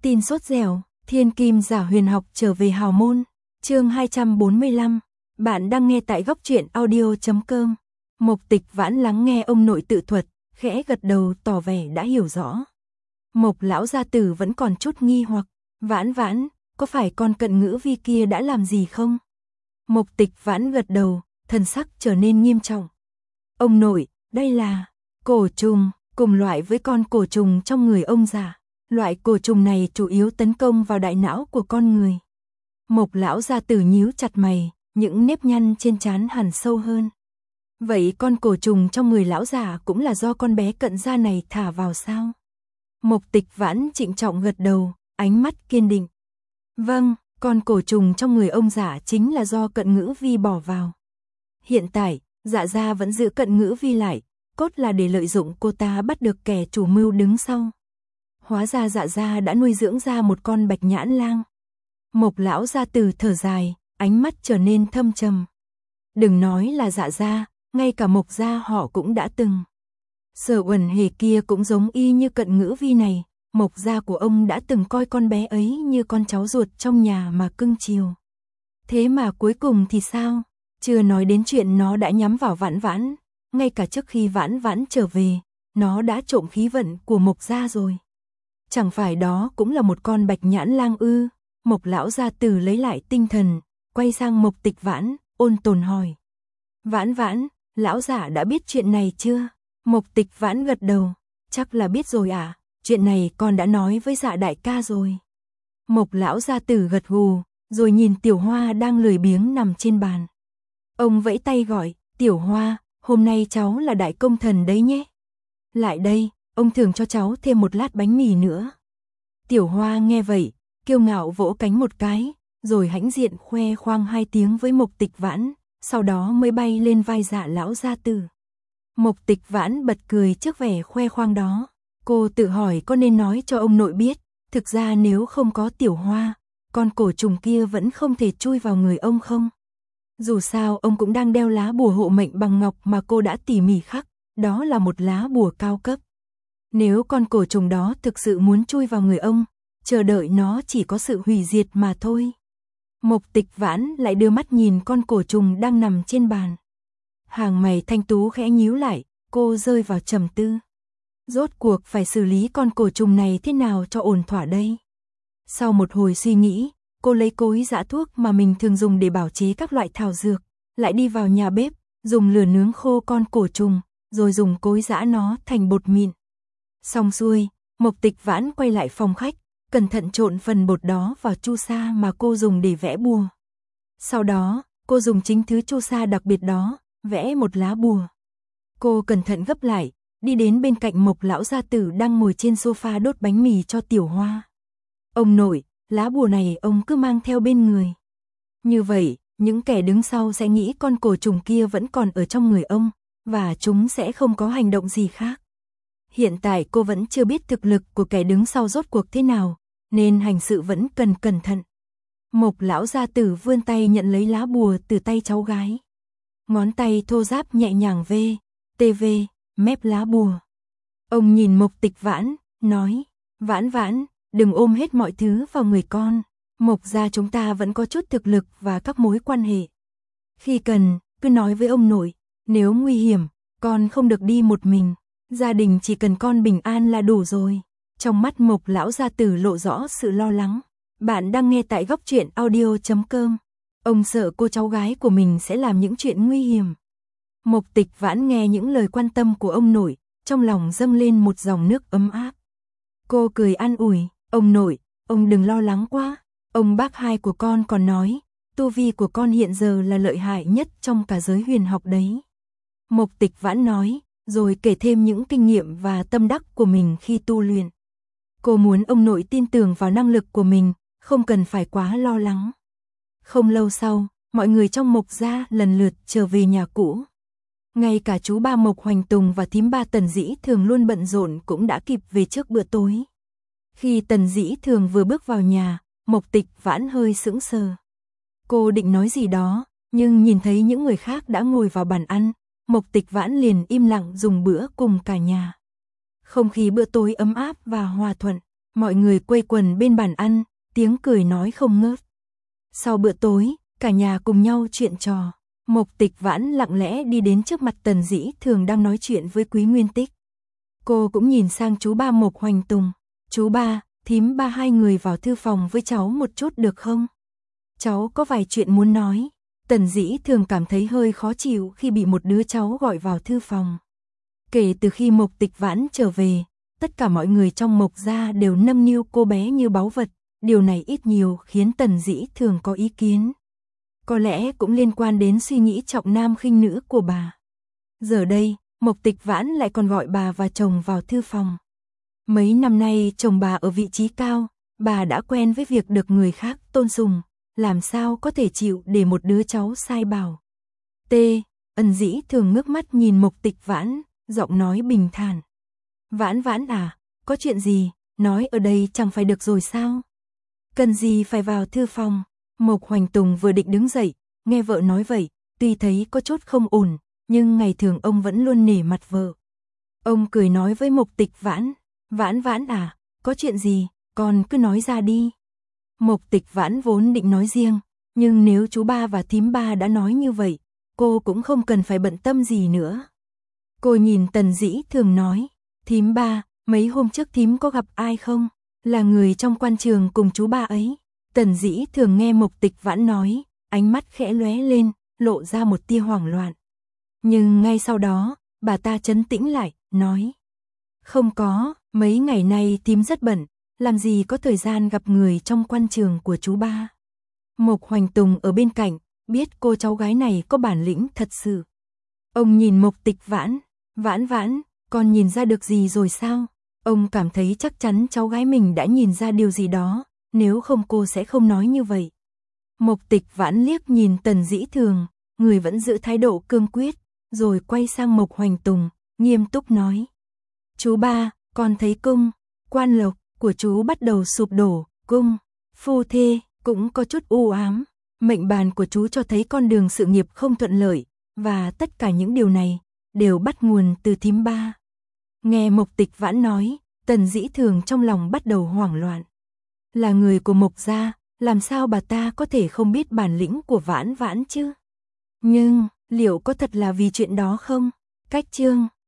Tin sốt dẻo, thiên kim giả huyền học trở về hào môn. Chương 245. Bạn đang nghe tại góc truyện audio.com. Mộc Tịch Vãn lắng nghe ông nội tự thuật, khẽ gật đầu tỏ vẻ đã hiểu rõ. Mộc lão gia tử vẫn còn chút nghi hoặc, Vãn Vãn, có phải con Cận Ngữ Vi kia đã làm gì không? Mộc Tịch Vãn gật đầu, thần sắc trở nên nghiêm trọng. Ông nội, đây là cổ trùng, cùng loại với con cổ trùng trong người ông già. Loại cổ trùng này chủ yếu tấn công vào đại não của con người. Mộc lão gia tử nhíu chặt mày, những nếp nhăn trên trán hằn sâu hơn. Vậy con cổ trùng trong người lão già cũng là do con bé Cận gia này thả vào sao? Mộc Tịch Vãn trịnh trọng gật đầu, ánh mắt kiên định. Vâng, con cổ trùng trong người ông già chính là do Cận Ngữ Vi bỏ vào. Hiện tại, Dạ gia vẫn giữ Cận Ngữ Vi lại, cốt là để lợi dụng cô ta bắt được kẻ chủ mưu đứng sau. Hóa ra Dạ gia đã nuôi dưỡng ra một con bạch nhãn lang. Mộc lão gia tử thở dài, ánh mắt trở nên thâm trầm. Đừng nói là Dạ gia, ngay cả Mộc gia họ cũng đã từng. Sở Uẩn Hề kia cũng giống y như Cận Ngữ Vi này, Mộc gia của ông đã từng coi con bé ấy như con cháu ruột trong nhà mà cưng chiều. Thế mà cuối cùng thì sao? Chưa nói đến chuyện nó đã nhắm vào Vãn Vãn, ngay cả trước khi Vãn Vãn trở về, nó đã trộm khí vận của Mộc gia rồi. Chẳng phải đó cũng là một con bạch nhãn lang ư? Mộc lão gia tử lấy lại tinh thần, quay sang Mộc Tịch Vãn, ôn tồn hỏi. Vãn Vãn, lão giả đã biết chuyện này chưa? Mộc Tịch Vãn gật đầu, chắc là biết rồi à, chuyện này con đã nói với Dạ đại ca rồi. Mộc lão gia tử gật gù, rồi nhìn Tiểu Hoa đang lười biếng nằm trên bàn. Ông vẫy tay gọi, Tiểu Hoa, hôm nay cháu là đại công thần đấy nhé. Lại đây, ông thưởng cho cháu thêm một lát bánh mì nữa. Tiểu Hoa nghe vậy, kiêu ngạo vỗ cánh một cái, rồi hãnh diện khoe khoang hai tiếng với Mộc Tịch Vãn, sau đó mới bay lên vai Dạ lão gia tử. Mộc Tịch Vãn bật cười trước vẻ khoe khoang đó. Cô tự hỏi có nên nói cho ông nội biết, thực ra nếu không có Tiểu Hoa, con cổ trùng kia vẫn không thể chui vào người ông không? Dù sao ông cũng đang đeo lá bùa hộ mệnh bằng ngọc mà cô đã tỉ mỉ khắc, đó là một lá bùa cao cấp. Nếu con cổ trùng đó thực sự muốn chui vào người ông, chờ đợi nó chỉ có sự hủy diệt mà thôi. Mộc Tịch Vãn lại đưa mắt nhìn con cổ trùng đang nằm trên bàn. Hàng mày thanh tú khẽ nhíu lại, cô rơi vào trầm tư. Rốt cuộc phải xử lý con cổ trùng này thế nào cho ổn thỏa đây? Sau một hồi suy nghĩ, cô lấy cối giã thuốc mà mình thường dùng để bảo chế các loại thảo dược, lại đi vào nhà bếp, dùng lửa nướng khô con cổ trùng, rồi dùng cối giã nó thành bột mịn. Xong xuôi, Mộc Tịch Vãn quay lại phòng khách, cẩn thận trộn phần bột đó vào chu sa mà cô dùng để vẽ bùa. Sau đó, cô dùng chính thứ chu sa đặc biệt đó, vẽ một lá bùa. Cô cẩn thận gấp lại, đi đến bên cạnh Mộc lão gia tử đang ngồi trên sofa đốt bánh mì cho Tiểu Hoa. Ông nội, lá bùa này ông cứ mang theo bên người. Như vậy, những kẻ đứng sau sẽ nghĩ con cổ trùng kia vẫn còn ở trong người ông, và chúng sẽ không có hành động gì khác. Hiện tại cô vẫn chưa biết thực lực của kẻ đứng sau rốt cuộc thế nào, nên hành sự vẫn cần cẩn thận. Mộc lão gia tử vươn tay nhận lấy lá bùa từ tay cháu gái. Ngón tay thô ráp nhẹ nhàng mép lá bùa. Ông nhìn Mộc Tịch Vãn, nói, Vãn Vãn, đừng ôm hết mọi thứ vào người con. Mộc gia chúng ta vẫn có chút thực lực và các mối quan hệ. Khi cần, cứ nói với ông nội, nếu nguy hiểm, con không được đi một mình. Gia đình chỉ cần con bình an là đủ rồi. Trong mắt Mộc lão gia tử lộ rõ sự lo lắng. Bạn đang nghe tại góc truyện audio.com. Ông sợ cô cháu gái của mình sẽ làm những chuyện nguy hiểm. Mộc Tịch Vãn nghe những lời quan tâm của ông nội, trong lòng dâng lên một dòng nước ấm áp. Cô cười an ủi, ông nội, ông đừng lo lắng quá. Ông bác hai của con còn nói, tu vi của con hiện giờ là lợi hại nhất trong cả giới huyền học đấy. Mộc Tịch Vãn nói, rồi kể thêm những kinh nghiệm và tâm đắc của mình khi tu luyện. Cô muốn ông nội tin tưởng vào năng lực của mình, không cần phải quá lo lắng. Không lâu sau, mọi người trong Mộc gia lần lượt trở về nhà cũ. Ngay cả chú ba Mộc Hoành Tùng và thím ba Tần Dĩ Thường luôn bận rộn cũng đã kịp về trước bữa tối. Khi Tần Dĩ Thường vừa bước vào nhà, Mộc Tịch Vãn hơi sững sờ. Cô định nói gì đó, nhưng nhìn thấy những người khác đã ngồi vào bàn ăn, Mộc Tịch Vãn liền im lặng dùng bữa cùng cả nhà. Không khí bữa tối ấm áp và hòa thuận. Mọi người quây quần bên bàn ăn, tiếng cười nói không ngớt. Sau bữa tối, cả nhà cùng nhau chuyện trò. Mộc Tịch Vãn lặng lẽ đi đến trước mặt Tần Dĩ Thường đang nói chuyện với Quý Nguyên Tích. Cô cũng nhìn sang chú ba Mộc Hoành Tùng. Chú ba, thím ba, hai người vào thư phòng với cháu một chút được không? Cháu có vài chuyện muốn nói. Tần Dĩ Thường cảm thấy hơi khó chịu khi bị một đứa cháu gọi vào thư phòng. Kể từ khi Mộc Tịch Vãn trở về, tất cả mọi người trong Mộc gia đều nâng niu cô bé như báu vật. Điều này ít nhiều khiến Tần Dĩ Thường có ý kiến. Có lẽ cũng liên quan đến suy nghĩ trọng nam khinh nữ của bà. Giờ đây, Mộc Tịch Vãn lại còn gọi bà và chồng vào thư phòng. Mấy năm nay chồng bà ở vị trí cao, bà đã quen với việc được người khác tôn sùng, làm sao có thể chịu để một đứa cháu sai bảo. Ân Dĩ Thường ngước mắt nhìn Mộc Tịch Vãn, giọng nói bình thản. Vãn Vãn à, có chuyện gì, nói ở đây chẳng phải được rồi sao? Cần gì phải vào thư phòng? Mộc Hoành Tùng vừa định đứng dậy, nghe vợ nói vậy, tuy thấy có chút không ổn, nhưng ngày thường ông vẫn luôn nể mặt vợ. Ông cười nói với Mộc Tịch Vãn, Vãn Vãn à, có chuyện gì, con cứ nói ra đi. Mộc Tịch Vãn vốn định nói riêng, nhưng nếu chú ba và thím ba đã nói như vậy, cô cũng không cần phải bận tâm gì nữa. Cô nhìn Tần Dĩ Thường nói, thím ba, mấy hôm trước thím có gặp ai không? Là người trong quan trường cùng chú ba ấy. Tần Dĩ Thường nghe Mộc Tịch Vãn nói, ánh mắt khẽ lóe lên, lộ ra một tia hoảng loạn. Nhưng ngay sau đó, bà ta trấn tĩnh lại, nói. Không có, mấy ngày nay thím rất bận, làm gì có thời gian gặp người trong quan trường của chú ba. Mộc Hoành Tùng ở bên cạnh, biết cô cháu gái này có bản lĩnh thật sự. Ông nhìn Mộc Tịch Vãn, Vãn Vãn, con nhìn ra được gì rồi sao? Ông cảm thấy chắc chắn cháu gái mình đã nhìn ra điều gì đó, nếu không cô sẽ không nói như vậy. Mộc Tịch Vãn liếc nhìn Tần Dĩ Thường, người vẫn giữ thái độ cương quyết, rồi quay sang Mộc Hoành Tùng, nghiêm túc nói. Chú ba, con thấy cung, quan lộc của chú bắt đầu sụp đổ, cung, phu thê, cũng có chút u ám. Mệnh bàn của chú cho thấy con đường sự nghiệp không thuận lợi, và tất cả những điều này đều bắt nguồn từ thím ba. Nghe Mộc Tịch Vãn nói, Tần Dĩ Thường trong lòng bắt đầu hoảng loạn. Là người của Mộc gia, làm sao bà ta có thể không biết bản lĩnh của Vãn Vãn chứ? Nhưng, liệu có thật là vì chuyện đó không? Cách chương